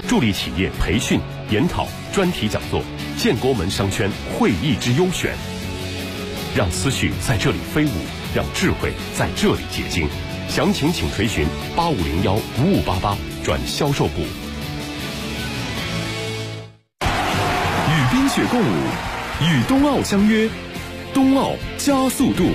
助力企业培训、研讨、专题讲座，建国门商圈会议之优选。让思绪在这里飞舞，让智慧在这里结晶。详情请垂询8501-5588转销售部。 与冰雪共舞，与冬奥相约，冬奥加速度。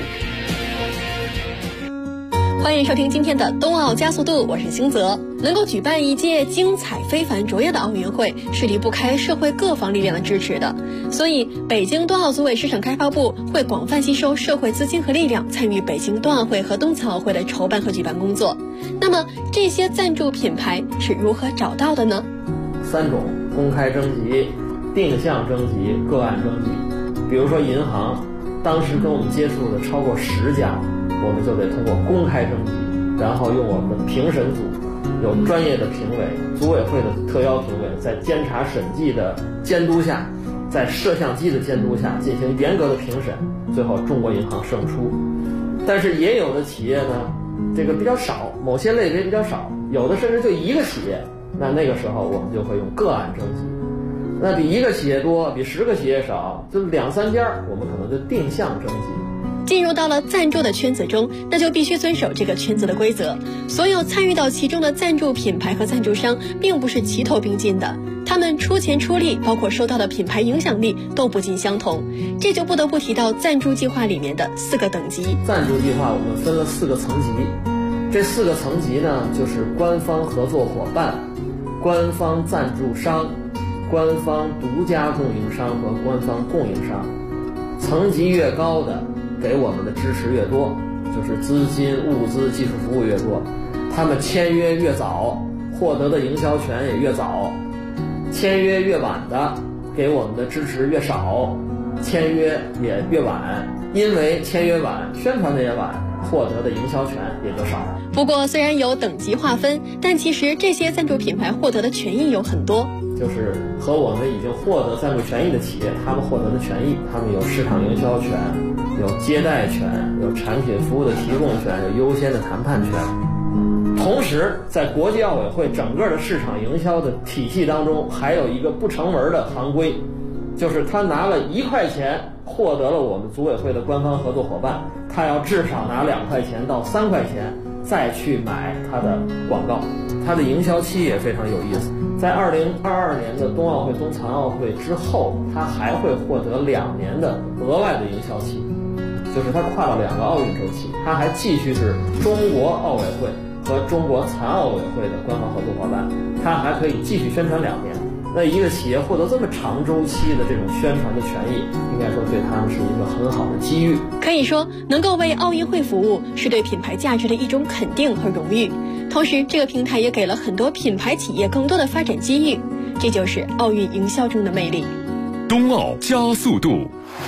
欢迎收听今天的冬奥加速度，我是星泽。能够举办一届精彩非凡卓越的奥运会，是离不开社会各方力量的支持的。所以，北京冬奥组委市场开发部会广泛吸收社会资金和力量，参与北京冬奥会和冬残奥会的筹办和举办工作。那么，这些赞助品牌是如何找到的呢 ？3种：公开征集、定向征集、个案征集。比如说银行，当时跟我们接触的超过10家。我们就得通过公开征集，然后用我们的评审组，有专业的评委，组委会的特邀评委，在监察审计的监督下，在摄像机的监督下进行严格的评审，最后中国银行胜出。但是也有的企业呢，这个比较少，某些类别比较少，有的甚至就1个企业，那个时候我们就会用个案征集。那比1个企业多，比10个企业少，就2、3家，我们可能就定向征集。 进入到了赞助的圈子中，那就必须遵守这个圈子的规则。所有参与到其中的赞助品牌和赞助商并不是齐头并进的，他们出钱出力，包括收到的品牌影响力都不尽相同。这就不得不提到赞助计划里面的4个等级。 赞助计划我们分了4个层级，这4个层级呢，就是官方合作伙伴、官方赞助商、官方独家供应商和官方供应商。层级越高的，给我们的支持越多，就是资金、物资、技术服务越多，他们签约越早，获得的营销权也越早；签约越晚的，给我们的支持越少，签约也越晚。因为签约晚，宣传的也晚，获得的营销权也就少。 不过，虽然有等级划分，但其实这些赞助品牌获得的权益有很多。 就是和我们已经获得赞助权益的企业，他们获得的权益，他们有市场营销权，有接待权，有产品服务的提供权，有优先的谈判权。同时，在国际奥委会整个的市场营销的体系当中，还有一个不成文的行规，就是他拿了1块钱获得了我们组委会的官方合作伙伴，他要至少拿2块钱到3块钱再去买他的广告。他的营销期也非常有意思，在2022年的冬奥会、冬残奥会之后，他还会获得2年的额外的营销期，就是他跨了2个奥运周期，他还继续是中国奥委会和中国残奥委会的官方合作伙伴，他还可以继续宣传2年。那一个企业获得这么长周期的这种宣传的权益，应该说对他们是一个很好的机遇。 可以说，能够为奥运会服务，是对品牌价值的一种肯定和荣誉。同时，这个平台也给了很多品牌企业更多的发展机遇，这就是奥运营销中的魅力。 冬奥加速度。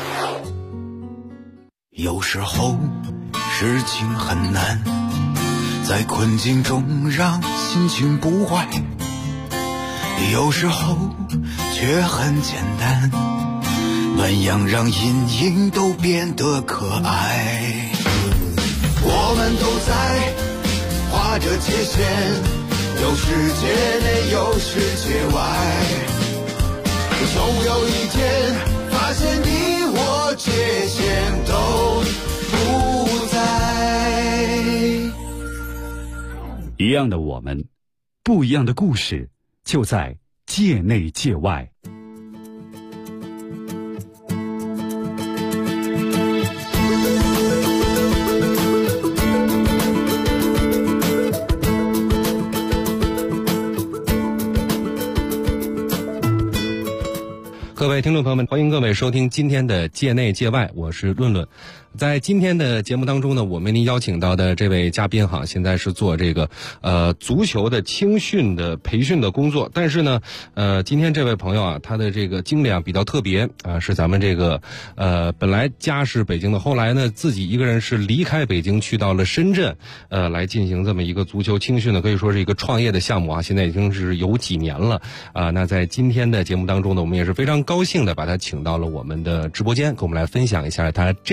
有时候事情很难，在困境中让心情不坏，有时候却很简单，暖阳让阴影都变得可爱。我们都在画着界限，有世界内有世界外，总有一天发现你我界限都不在。 一样的我们，不一样的故事，就在界内界外。 各位听众朋友们，欢迎各位收听今天的界内界外，我是论论。在今天的节目当中呢，我为您邀请到的这位嘉宾哈，现在是做这个足球的青训的培训的工作，但是呢今天这位朋友啊，他的这个经历啊比较特别啊，是咱们这个本来家是北京的，后来呢自己一个人是离开北京去到了深圳来进行这么一个足球青训的，可以说是一个创业的项目啊，现在已经是有几年了啊。那在今天的节目当中呢，我们也是非常高兴的把他请到了我们的直播间，跟我们来分享一下他这几年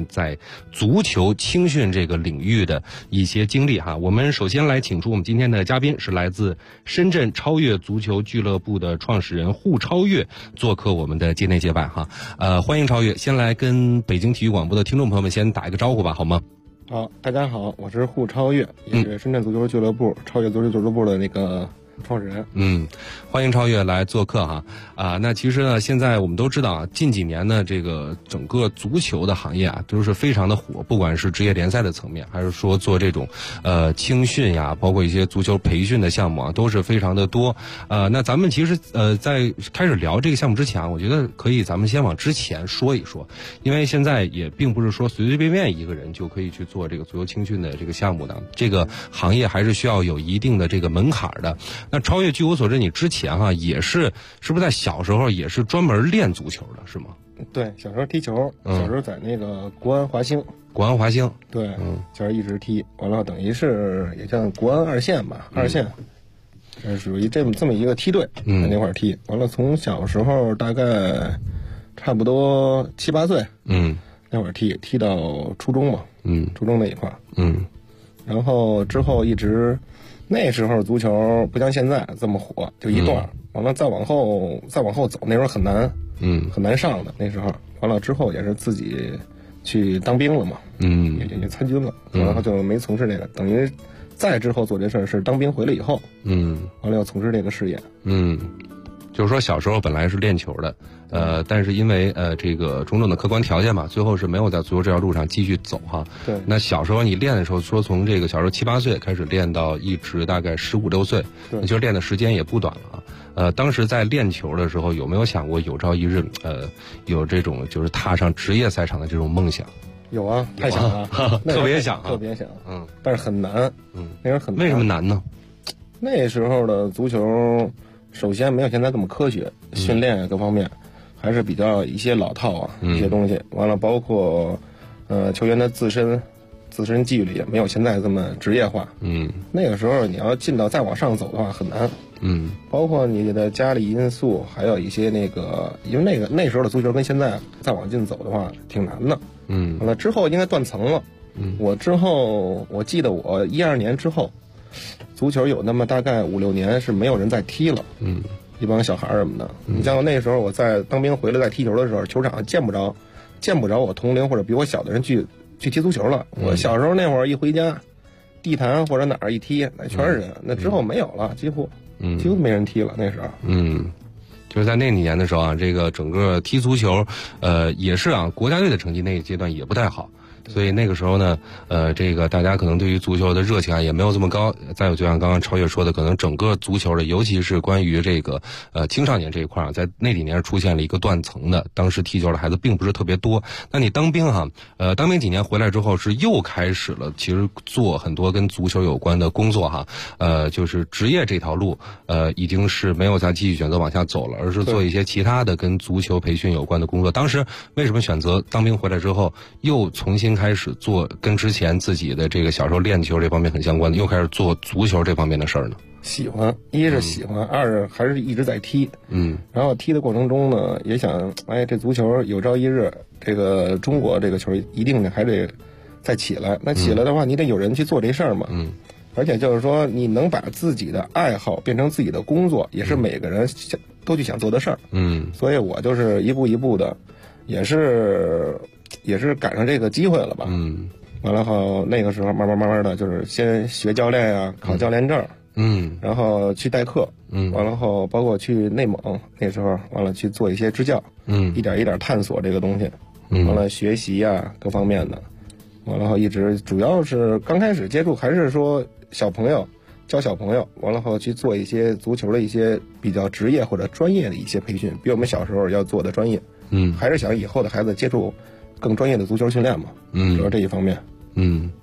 年在足球青训这个领域的一些经历哈。我们首先来请出我们今天的嘉宾，是来自深圳超越足球俱乐部的创始人户超越，做客我们的界内界外哈。欢迎超越，先来跟北京体育广播的听众朋友们先打一个招呼吧，好吗？ 好，大家好，我是户超越，也是深圳足球俱乐部、超越足球俱乐部的那个创始人。 欢迎超越来做客哈。那其实呢，现在我们都知道啊，近几年呢，这个整个足球的行业啊，都是非常的火，不管是职业联赛的层面，还是说做这种青训呀，包括一些足球培训的项目啊，都是非常的多。那咱们其实在开始聊这个项目之前啊，我觉得可以咱们先往之前说一说，因为现在也并不是说随随便便一个人就可以去做这个足球青训的这个项目的，这个行业还是需要有一定的这个门槛的。那超越，据我所知，你之前哈也是不是在小时候也是专门练足球的，是吗？ 对，小时候踢球，小时候在那个国安华兴。 对，小时候一直踢，完了等于是也像国安二线吧，二线，属于这么一个梯队，在那块儿踢。完了，从小时候大概差不多7、8岁，那会儿踢到初中嘛，初中那一块儿，然后之后一直。那时候足球不像现在这么火，就一段，完了再往后走，那时候很难，很难上的那时候。完了之后也是自己去当兵了嘛，也参军了，然后就没从事这个。等于再之后做这事儿是当兵回来以后，完了要从事这个事业， 就是说小时候本来是练球的，但是因为这个种种的客观条件嘛，最后是没有在足球这条路上继续走哈。 对。 那小时候你练的时候，说从这个小时候7、8岁开始练到一直大概15、16岁，其实练的时间也不短了啊。当时在练球的时候，有没有想过有朝一日有这种就是踏上职业赛场的这种梦想？ 有啊，太想了， 特别想， 但是很难，那时候很难。 为什么难呢？ 那时候的足球。首先没有现在这么科学，训练各方面还是比较一些老套啊，一些东西。完了，包括球员的自身纪律也没有现在这么职业化。那个时候你要进到再往上走的话很难。包括你的家里因素，还有一些那个，因为那时候的足球跟现在再往进走的话挺难的。完了之后应该断层了。我记得我12年之后。足球有那么大概5、6年是没有人再踢了，一帮小孩什么的。你像那时候我在当兵回来在踢球的时候，球场上见不着我同龄或者比我小的人去踢足球了。我小时候那会儿一回家，地坛或者哪儿一踢，那全是人。那之后没有了，几乎没人踢了。那时候， 就是在那几年的时候啊，这个整个踢足球，也是啊，国家队的成绩那个阶段也不太好。所以那个时候呢，这个大家可能对于足球的热情啊也没有这么高。再有就像刚刚超越说的，可能整个足球的，尤其是关于这个青少年这一块啊，在那几年出现了一个断层的。当时踢球的孩子并不是特别多。那你当兵哈，当兵几年回来之后是又开始了，其实做很多跟足球有关的工作哈。就是职业这条路，已经是没有再继续选择往下走了，而是做一些其他的跟足球培训有关的工作。当时为什么选择当兵回来之后又重新开始做跟之前自己的这个小时候练球这方面很相关的，又开始做足球这方面的事儿呢？ 喜欢，一是喜欢，二是还是一直在踢。然后踢的过程中呢，也想，这足球有朝一日，这个中国这个球一定还得再起来。那起来的话，你得有人去做这事儿嘛。而且就是说，你能把自己的爱好变成自己的工作，也是每个人都去想做的事儿。所以我就是一步一步的，也是赶上这个机会了吧。完了后那个时候慢慢的就是先学教练啊，考教练证。然后去代课。完了后包括去内蒙，那时候完了去做一些支教。一点一点探索这个东西。完了学习啊各方面的。完了后一直主要是刚开始接触还是说小朋友教小朋友，完了后去做一些足球的一些比较职业或者专业的一些培训，比我们小时候要做的专业。还是想以后的孩子接触更专业的足球训练嘛。主要这一方面。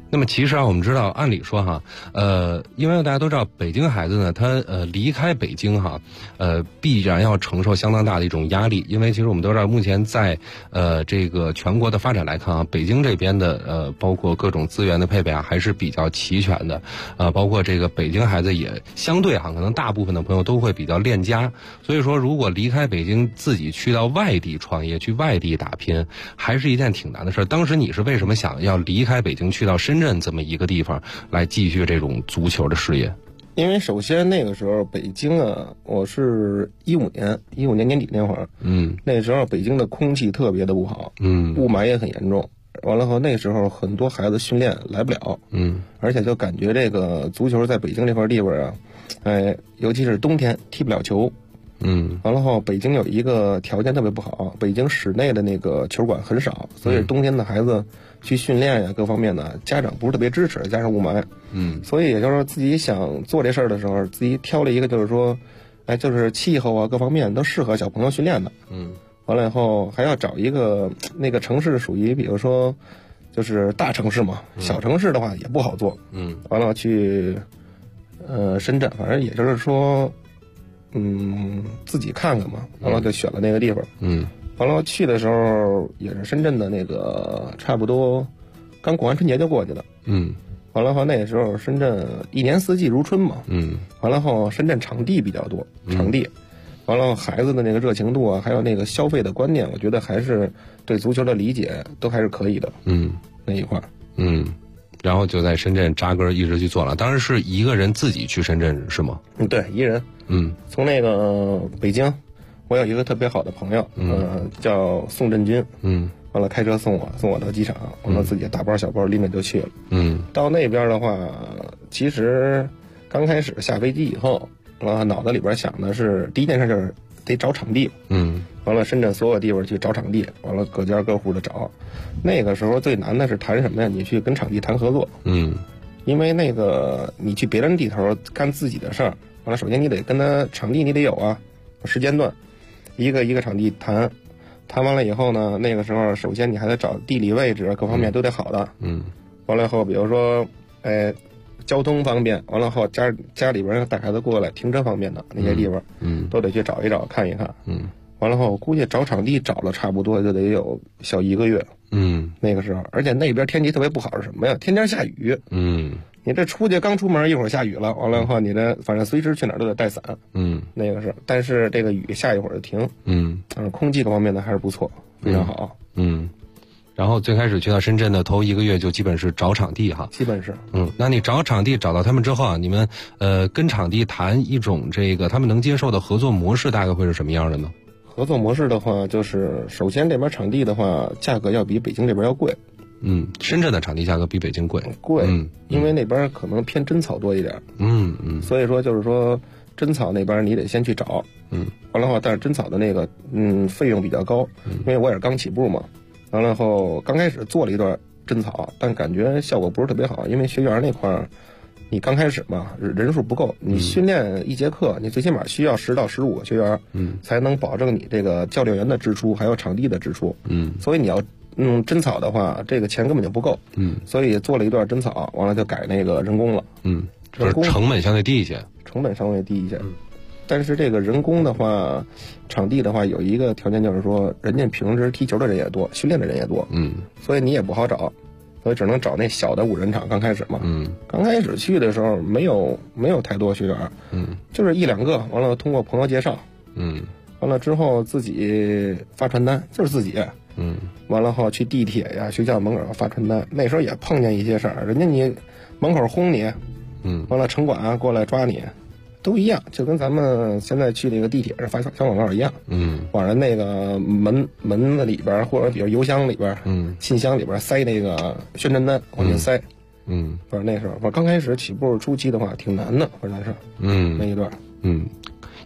那么其实啊，我们知道，按理说哈，因为大家都知道，北京孩子呢，他离开北京哈，必然要承受相当大的一种压力，因为其实我们都知道，目前在这个全国的发展来看啊，北京这边的包括各种资源的配备啊，还是比较齐全的，包括这个北京孩子也相对哈，可能大部分的朋友都会比较恋家，所以说如果离开北京，自己去到外地创业，去外地打拼，还是一件挺难的事儿。当时你是为什么想要离开北京，去到深圳这么一个地方来继续这种足球的事业？ 因为首先那个时候北京啊，我是15年年底那会儿，那时候北京的空气特别的不好，雾霾也很严重。完了后那时候很多孩子训练来不了，而且就感觉这个足球在北京这块地方啊，尤其是冬天踢不了球。完了后北京有一个条件特别不好，北京室内的那个球馆很少，所以冬天的孩子去训练呀，各方面的家长不是特别支持，加上雾霾，所以也就是说自己想做这事儿的时候，自己挑了一个就是说，就是气候啊各方面都适合小朋友训练的，完了以后还要找一个那个城市属于比如说就是大城市嘛，小城市的话也不好做，完了去深圳，反正也就是说自己看看嘛，完了就选了那个地方，完了去的时候也是深圳的那个差不多刚过完春节就过去了，完了后那时候深圳一年四季如春嘛，完了后深圳场地比较多，场地，完了孩子的那个热情度啊，还有那个消费的观念，我觉得还是对足球的理解都还是可以的，那一块， 然后就在深圳扎根一直去做了。当时是一个人自己去深圳是吗？ 对，一人。从那个北京，我有一个特别好的朋友，叫宋振军，完了开车送我到机场，完了自己大包小包拎着就去了。到那边的话，其实刚开始下飞机以后，脑子里边想的是第一件事就是得找场地，完了深圳所有地方去找场地，完了各家各户的找。那个时候最难的是谈什么呀？你去跟场地谈合作，因为那个你去别人地头干自己的事儿，完了首先你得跟他场地你得有啊，时间段，一个场地谈完了以后呢，那个时候首先你还得找地理位置各方面都得好的，完了以后比如说交通方便，完了后家里边带孩子过来停车方便的那些地方，都得去找一找看一看，完了后我估计找场地找了差不多就得有小1个月，那个时候，而且那边天气特别不好是什么呀？天天下雨，你这刚出门一会儿下雨了，完了后你这反正随时去哪儿都得带伞，那个是，但是这个雨下一会儿就停，空气各方面的还是不错，非常好， 然后最开始去到深圳的头1个月就基本是找场地哈， 基本是， 那你找场地找到他们之后啊，你们跟场地谈一种这个他们能接受的合作模式，大概会是什么样的呢？ 合作模式的话，就是首先这边场地的话，价格要比北京这边要贵。 深圳的场地价格比北京贵， 因为那边可能偏真草多一点。所以说就是说真草那边你得先去找。完了后，但是真草的那个费用比较高，因为我也是刚起步嘛。完了后刚开始做了一段真草，但感觉效果不是特别好，因为学员那块儿你刚开始嘛人数不够，你训练一节课你最起码需要10到15个学员，才能保证你这个教练员的支出还有场地的支出。所以你要真草的话，这个钱根本就不够。所以做了一段真草，完了就改那个人工了。 就是成本相对低一些。 成本稍微低一些。但是这个人工的话，场地的话有一个条件就是说，人家平时踢球的人也多，训练的人也多。所以你也不好找，所以只能找那小的5人场。刚开始嘛，刚开始去的时候没有太多学员，就是1、2个，完了通过朋友介绍，完了之后自己发传单，就是自己。完了后去地铁呀、学校门口发传单，那时候也碰见一些事儿，人家你门口轰你，完了城管过来抓你，都一样，就跟咱们现在去那个地铁上发小广告一样，往人那个门子里边或者比如邮箱里边，信箱里边塞那个宣传单往进塞，反正那时候我刚开始起步初期的话挺难的，反正是那一段，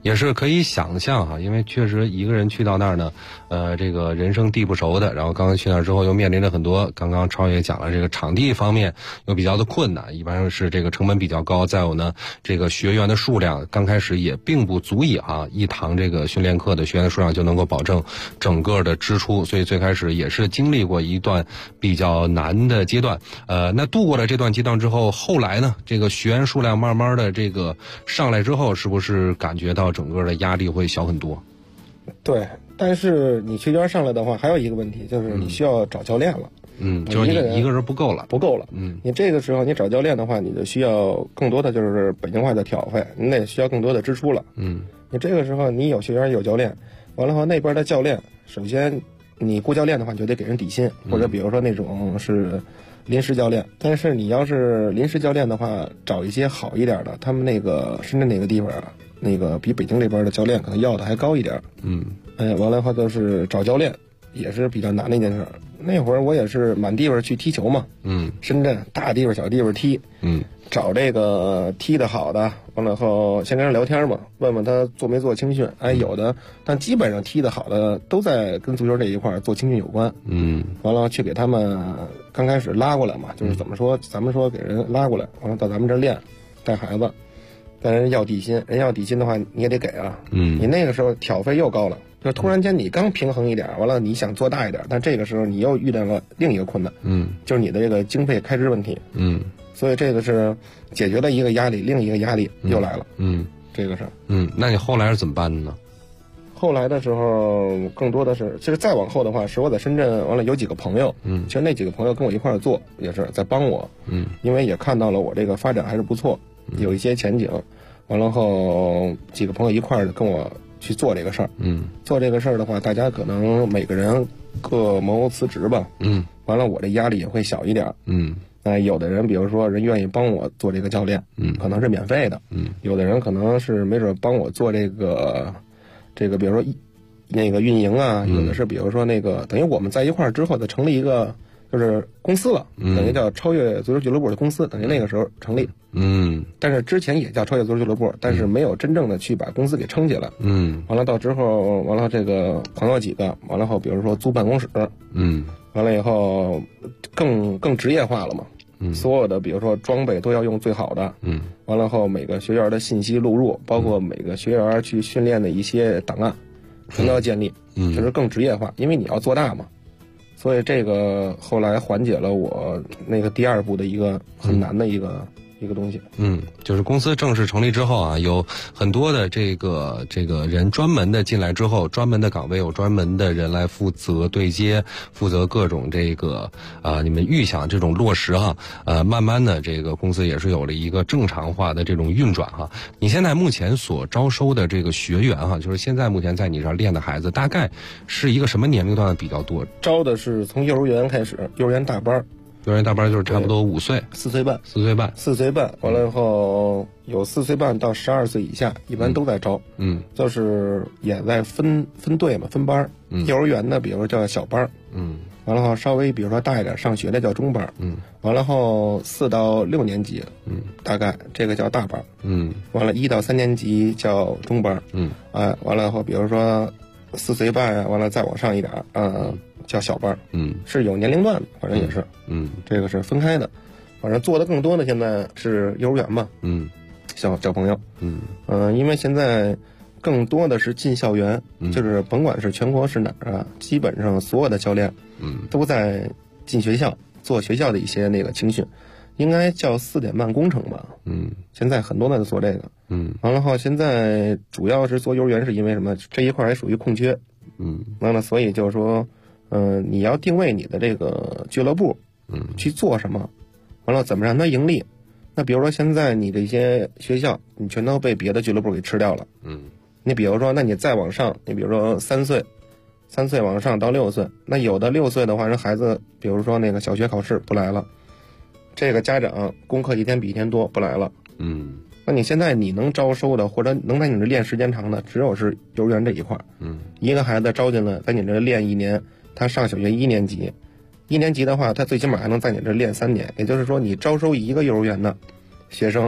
也是可以想象哈，因为确实一个人去到那儿呢，这个人生地不熟的，然后刚刚去那儿之后又面临着很多，刚刚超也讲了，这个场地方面又比较的困难，一般是这个成本比较高，再有呢，这个学员的数量刚开始也并不足以一堂这个训练课的学员的数量就能够保证整个的支出，所以最开始也是经历过一段比较难的阶段。那度过了这段阶段之后，后来呢，这个学员数量慢慢的这个上来之后，是不是感觉到整个的压力会小很多？ 对，但是你学员上来的话，还有一个问题就是你需要找教练了。 就是你一个人不够了，你这个时候你找教练的话，你就需要更多的就是北京话的挑费，你得需要更多的支出了。你这个时候你有学员有教练，完了后那边的教练，首先你雇教练的话，你就得给人底薪，或者比如说那种是临时教练。但是你要是临时教练的话，找一些好一点的，他们那个深圳那个地方啊，那个比北京这边的教练可能要的还高一点。完了后就是找教练也是比较难的一件事。那会儿我也是满地方去踢球嘛，深圳大地方小地方踢，找这个踢得好的，完了后先跟人聊天嘛，问问他做没做青训，有的，但基本上踢得好的都在跟足球这一块做青训有关，完了去给他们刚开始拉过来嘛，就是怎么说，咱们说给人拉过来，完了到咱们这儿练，带孩子，但人要底薪，人要底薪的话你也得给啊，你那个时候挑费又高了。就突然间你刚平衡一点，完了你想做大一点，但这个时候你又遇到了另一个困难，就是你的这个经费开支问题，所以这个是解决了一个压力，另一个压力又来了，这个是， 那你后来是怎么办的呢？ 后来的时候更多的是，其实再往后的话，是我在深圳完了有几个朋友，其实那几个朋友跟我一块儿做，也是在帮我，因为也看到了我这个发展还是不错，有一些前景，完了后几个朋友一块儿跟我去做这个事儿，做这个事儿的话，大家可能每个人各谋辞职吧，完了我这压力也会小一点，有的人比如说人愿意帮我做这个教练，可能是免费的，有的人可能是没准帮我做这个，比如说那个运营啊，有的是比如说那个等于我们在一块儿之后，再成立一个就是公司了，等于叫超越足球俱乐部的公司，等于那个时候成立。但是之前也叫超越足球俱乐部，但是没有真正的去把公司给撑起来。完了到之后，完了这个朋友几个，完了后比如说租办公室，完了以后更职业化了嘛。所有的比如说装备都要用最好的。完了后每个学员的信息录入，包括每个学员去训练的一些档案，全都要建立，就是更职业化，因为你要做大嘛。所以这个后来缓解了我那个第二步的一个很难的一个东西。 就是公司正式成立之后啊，有很多的这个人专门的进来之后，专门的岗位有专门的人来负责对接，负责各种这个你们预想这种落实哈，慢慢的这个公司也是有了一个正常化的这种运转哈。你现在目前所招收的这个学员哈，就是现在目前在你这儿练的孩子，大概是一个什么年龄段的比较多？ 招的是从幼儿园开始，幼儿园大班。 幼儿园大班就是差不多5岁 ，4岁半 ，4岁半， 完了以后有4岁半到12岁以下，一般都在招，就是也在分队嘛，分班，幼儿园的比如说叫小班，完了后稍微比如说大一点上学的叫中班，完了后4到6年级，大概这个叫大班，完了1到3年级叫中班，完了后比如说4岁半啊，完了再往上一点，叫小班，是有年龄段的，反正也是，这个是分开的，反正做的更多的现在是幼儿园嘛，小朋友，因为现在更多的是进校园，就是甭管是全国是哪儿啊，基本上所有的教练，都在进学校做学校的一些那个青训，应该叫4点半工程吧，现在很多人在做这个，完了后现在主要是做幼儿园是因为什么？这一块还属于空缺，完了所以就是说。你要定位你的这个俱乐部，去做什么，完了怎么让它盈利？那比如说现在你这些学校，你全都被别的俱乐部给吃掉了，你比如说，那你再往上，你比如说3岁往上到6岁，那有的6岁的话，人孩子比如说那个小学考试不来了，这个家长功课一天比一天多不来了，那你现在你能招收的或者能在你这练时间长的，只有是幼儿园这一块，一个孩子招进来在你这练1年。他上小学1年级，1年级的话，他最起码还能在你这练3年，也就是说，你招收一个幼儿园的学生，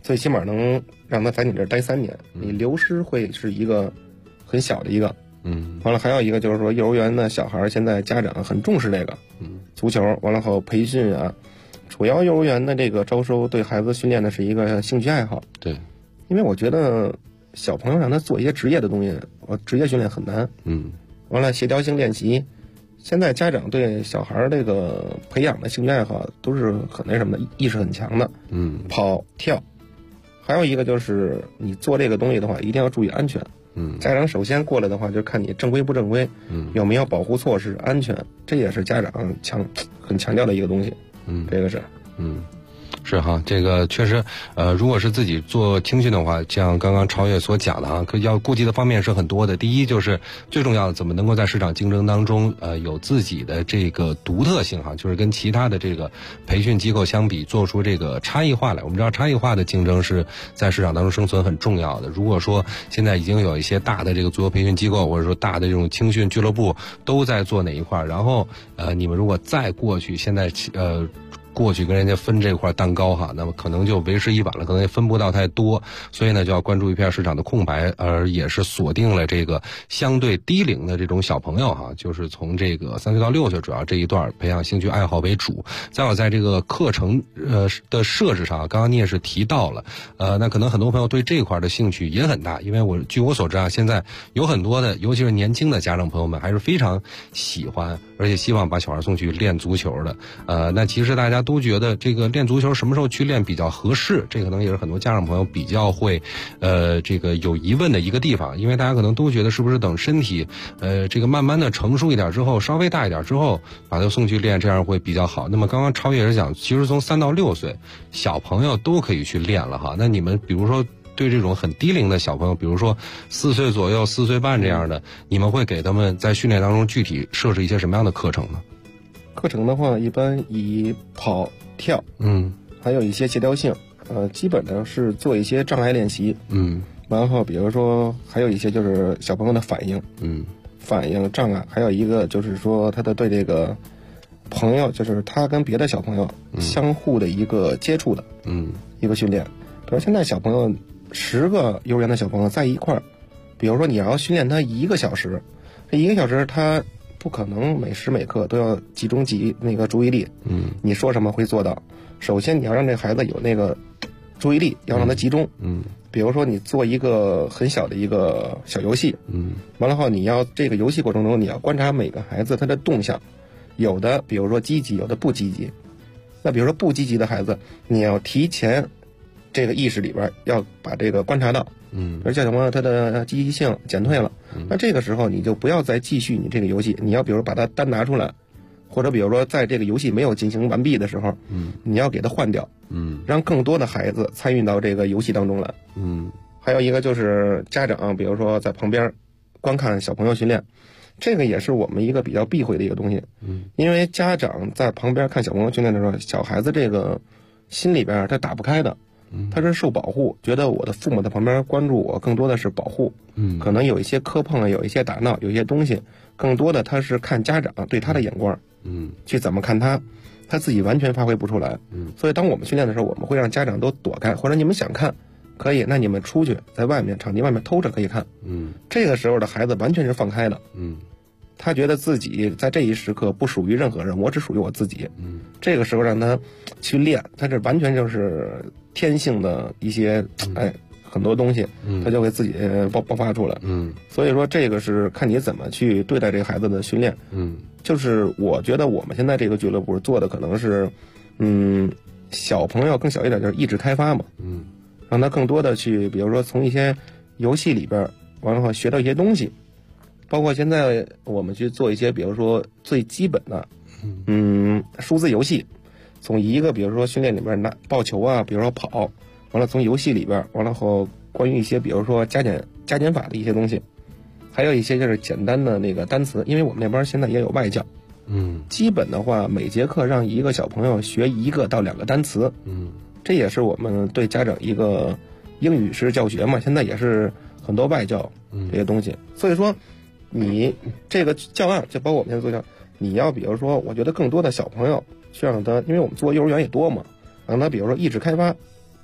最起码能让他在你这儿待3年，你流失会是一个很小的一个。完了还有一个就是说，幼儿园的小孩现在家长很重视这个足球，完了后培训啊，主要幼儿园的这个招收对孩子训练的是一个兴趣爱好。 对， 因为我觉得小朋友让他做一些职业的东西，职业训练很难。完了协调性练习，现在家长对小孩这个培养的兴趣爱好都是很那什么的，意识很强的。跑跳，还有一个就是你做这个东西的话，一定要注意安全。家长首先过来的话，就看你正规不正规，有没有保护措施，安全，这也是家长很强调的一个东西。这个是。 是哈，这个确实，如果是自己做青训的话，像刚刚超越所讲的哈，要顾及的方面是很多的。第一就是最重要的，怎么能够在市场竞争当中，有自己的这个独特性哈，就是跟其他的这个培训机构相比，做出这个差异化来。我们知道差异化的竞争是在市场当中生存很重要的。如果说现在已经有一些大的这个足球培训机构，或者说大的这种青训俱乐部都在做哪一块，然后你们如果再过去，现在过去跟人家分这块蛋糕哈，那么可能就为时已晚了，可能也分不到太多，所以呢就要关注一片市场的空白，而也是锁定了这个相对低龄的这种小朋友哈，就是从这个3岁到6岁主要这一段培养兴趣爱好为主。再有在这个课程的设置上，刚刚你也是提到了，那可能很多朋友对这块的兴趣也很大，因为据我所知啊，现在有很多的尤其是年轻的家长朋友们还是非常喜欢而且希望把小孩送去练足球的。那其实大家都觉得这个练足球什么时候去练比较合适，这可能也是很多家长朋友比较会这个有疑问的一个地方，因为大家可能都觉得是不是等身体这个慢慢的成熟一点之后，稍微大一点之后把他送去练，这样会比较好。那么刚刚超越是讲，其实从3到6岁小朋友都可以去练了哈。那你们比如说对这种很低龄的小朋友，比如说4岁左右、4岁半这样的，你们会给他们在训练当中具体设置一些什么样的课程呢？ 课程的话，一般以跑跳，还有一些协调性，基本上是做一些障碍练习，然后比如说还有一些就是小朋友的反应，反应障碍，还有一个就是说他的对这个朋友，就是他跟别的小朋友相互的一个接触的，一个训练。比如现在小朋友10个幼儿园的小朋友在一块儿，比如说你要训练他1个小时，这1个小时他不可能每时每刻都要集中那个注意力，你说什么会做到。首先你要让这孩子有那个注意力，要让他集中，比如说你做一个很小的一个小游戏，完了后你要这个游戏过程中你要观察每个孩子他的动向，有的比如说积极，有的不积极。那比如说不积极的孩子，你要提前这个意识里边要把这个观察到，而小朋友他的积极性减退了，那这个时候你就不要再继续你这个游戏，你要比如把它单拿出来，或者比如说在这个游戏没有进行完毕的时候，你要给它换掉，让更多的孩子参与到这个游戏当中来。还有一个就是家长，比如说在旁边观看小朋友训练，这个也是我们一个比较避讳的一个东西，因为家长在旁边看小朋友训练的时候，小孩子这个心里边他打不开的。他是受保护，觉得我的父母在旁边关注我，更多的是保护。可能有一些磕碰，有一些打闹，有一些东西，更多的他是看家长对他的眼光，去怎么看他自己完全发挥不出来。所以当我们训练的时候，我们会让家长都躲开，或者你们想看可以，那你们出去在外面场地外面偷着可以看。这个时候的孩子完全是放开的。他觉得自己在这一时刻不属于任何人，我只属于我自己。这个时候让他去练，他这完全就是天性的一些很多东西，他就会自己爆发出来。所以说这个是看你怎么去对待这个孩子的训练。就是我觉得我们现在这个俱乐部做的可能是，小朋友更小一点，就是意志开发嘛。让他更多的去，比如说从一些游戏里边，完了后学到一些东西。包括现在我们去做一些，比如说最基本的，数字游戏，从一个比如说训练里边拿抱球啊，比如说跑，完了从游戏里边，完了后关于一些比如说加减法的一些东西，还有一些就是简单的那个单词，因为我们那边现在也有外教，基本的话每节课让一个小朋友学1个到2个单词，这也是我们对家长一个英语式教学嘛，现在也是很多外教这些东西，所以说。你这个教案就包括我们现在做教，你要比如说，我觉得更多的小朋友需要让他，因为我们做幼儿园也多嘛，让他比如说意志开发，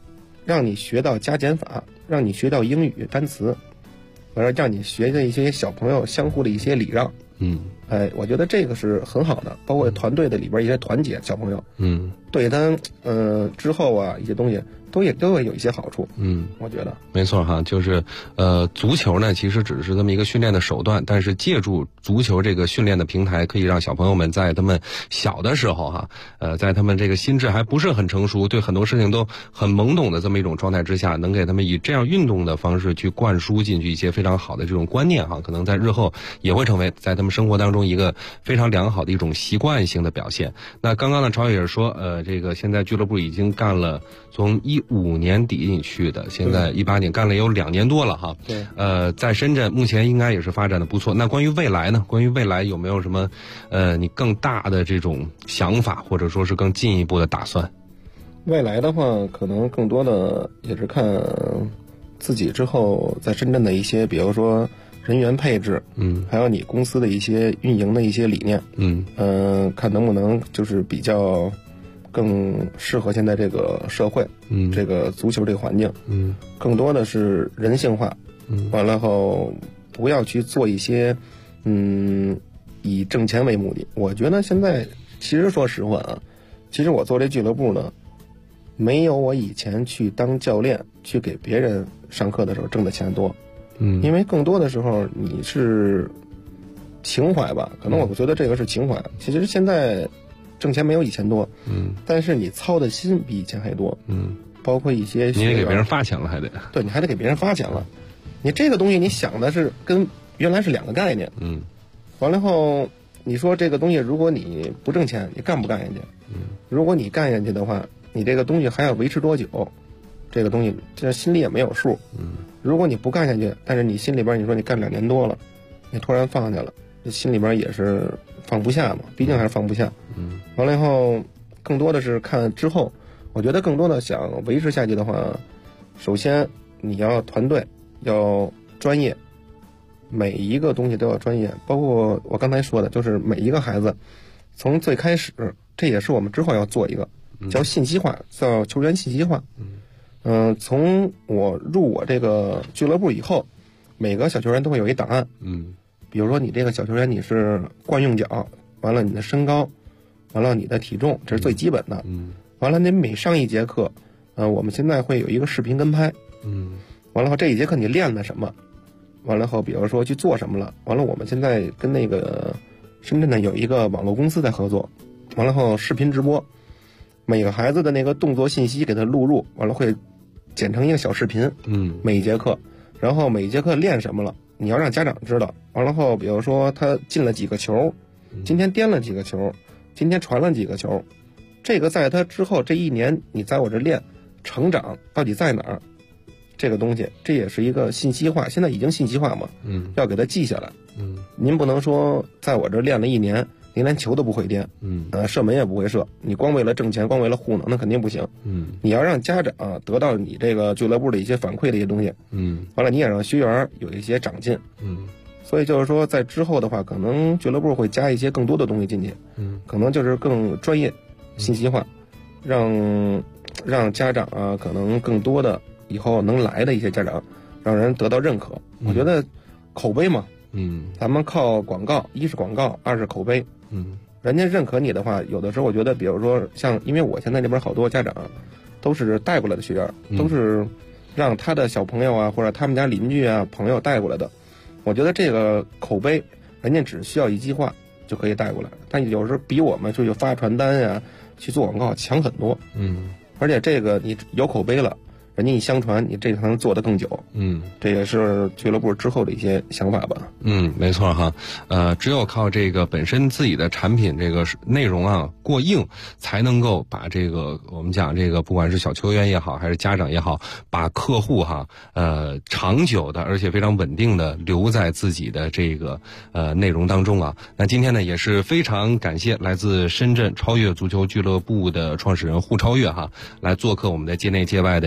让你学到加减法，让你学到英语单词，让你学的一些小朋友相互的一些礼让。我觉得这个是很好的，包括团队的里边一些团结小朋友，对他之后啊一些东西都会有一些好处。我觉得没错哈，就是足球呢其实只是这么一个训练的手段，但是借助足球这个训练的平台，可以让小朋友们在他们小的时候哈，在他们这个心智还不是很成熟，对很多事情都很懵懂的这么一种状态之下，能给他们以这样运动的方式去灌输进去一些非常好的这种观念哈，可能在日后也会成为在他们生活当中一个非常良好的一种习惯性的表现。那刚刚呢，超越也是说，这个现在俱乐部已经干了从15年底你去的，现在18年干了有2年多了哈。 对。 在深圳目前应该也是发展的不错。那关于未来呢？关于未来有没有什么你更大的这种想法，或者说是更进一步的打算？ 未来的话，可能更多的也是看自己之后在深圳的一些，比如说人员配置，还有你公司的一些运营的一些理念，看能不能就是比较更适合现在这个社会，这个足球这个环境，更多的是人性化，完了后不要去做一些以挣钱为目的。我觉得现在其实说实话啊，其实我做这俱乐部呢，没有我以前去当教练去给别人上课的时候挣的钱多。因为更多的时候你是情怀吧，可能我觉得这个是情怀。其实现在挣钱没有以前多，但是你操的心比以前还多，包括一些你也给别人发钱了，还得对，你还得给别人发钱了。你这个东西你想的是跟原来是2个概念，完了后你说这个东西如果你不挣钱，你干不干下去？如果你干下去的话，你这个东西还要维持多久？这个东西这心里也没有数。如果你不干下去，但是你心里边你说你干2年多了，你突然放下了，这心里边也是放不下嘛，毕竟还是放不下。完了以后更多的是看之后，我觉得更多的想维持下去的话，首先你要团队，要专业，每一个东西都要专业，包括我刚才说的，就是每一个孩子从最开始，这也是我们之后要做一个叫信息化，叫球员信息化。从我入我这个俱乐部以后，每个小球员都会有一档案。比如说你这个小球员你是惯用脚，完了你的身高，完了你的体重，这是最基本的。完了你每上一节课，我们现在会有一个视频跟拍。完了后这一节课你练了什么？完了后比如说去做什么了？完了我们现在跟那个深圳呢有一个网络公司在合作，完了后视频直播，每个孩子的那个动作信息给他录入，完了会剪成一个小视频，每一节课，然后每一节课练什么了，你要让家长知道。完了后比如说他进了几个球，今天颠了几个球，今天传了几个球，这个在他之后这1年你在我这练成长到底在哪儿，这个东西这也是一个信息化，现在已经信息化嘛，要给他记下来。您不能说在我这练了1年您连球都不会颠，射门也不会射，你光为了挣钱，光为了糊弄，那肯定不行。你要让家长得到你这个俱乐部的一些反馈的一些东西，完了你也让学员有一些长进，所以就是说在之后的话，可能俱乐部会加一些更多的东西进去，可能就是更专业、信息化，让家长可能更多的以后能来的一些家长，让人得到认可。我觉得口碑嘛，咱们靠广告，一是广告，二是口碑。人家认可你的话，有的时候我觉得，比如说像，因为我现在这边好多家长都是带过来的学员，都是让他的小朋友啊，或者他们家邻居啊、朋友带过来的。我觉得这个口碑，人家只需要一句话就可以带过来，但有时候比我们去发传单呀、去做广告强很多。而且这个你有口碑了，人家一相传，你这才能做得更久。这也是俱乐部之后的一些想法吧。 没错哈。只有靠这个本身自己的产品这个内容过硬，才能够把这个我们讲这个不管是小球员也好，还是家长也好，把客户长久的而且非常稳定的留在自己的这个内容当中啊。那今天呢也是非常感谢来自深圳超越足球俱乐部的创始人胡超越来做客我们的界内界外的节目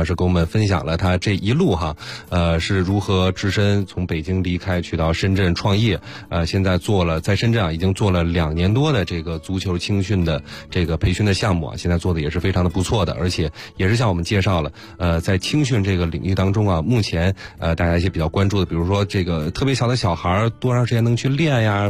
师跟我们分享了他这一路是如何只身从北京离开去到深圳创业，现在在深圳已经做了2年多的这个足球青训的这个培训的项目现在做的也是非常的不错的，而且也是向我们介绍了在青训这个领域当中目前大家一些比较关注的，比如说这个特别小的小孩多长时间能去练呀，